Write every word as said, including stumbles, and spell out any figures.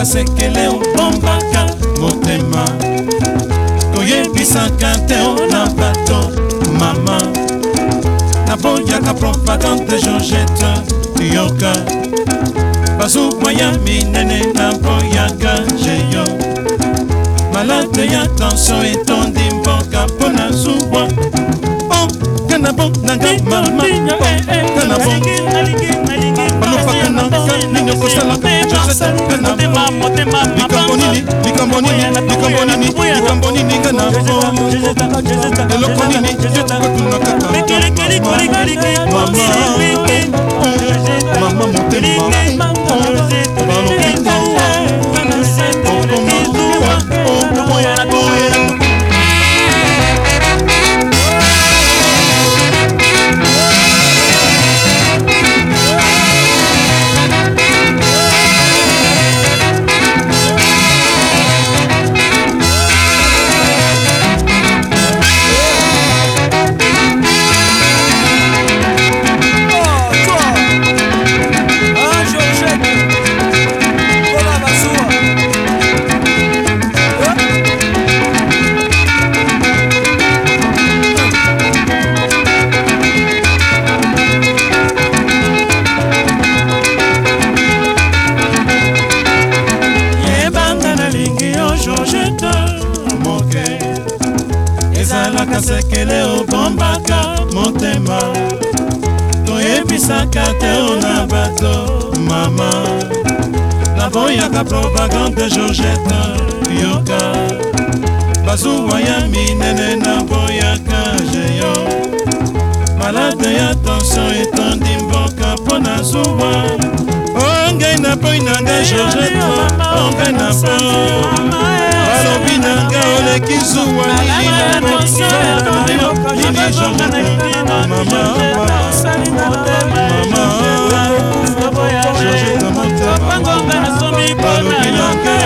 sekele obombaka motema toyebisaka te na bato mama naboyaka propagande Georgette yoka bazumwaya minene naboyaka jeyo malade ya tension etondi mboka mpona zuwa oh kanabo nanga mama kanabo balopaka nanga ninyo kosalaka likambo nini likambo nini likambo nini likambo nini kanabo eloko nini kotuna kaka mama mama motema balopika sekele obombaka motema toyebisaka te na bato mama naboyaka propagande Georgette yoka bazuwa ya minene naboyaka jeyo malade ya tension etondi mboka mpona zuwa ongai na boy nanga Georgette ongai na boy balobi nanga oleki zuwa mama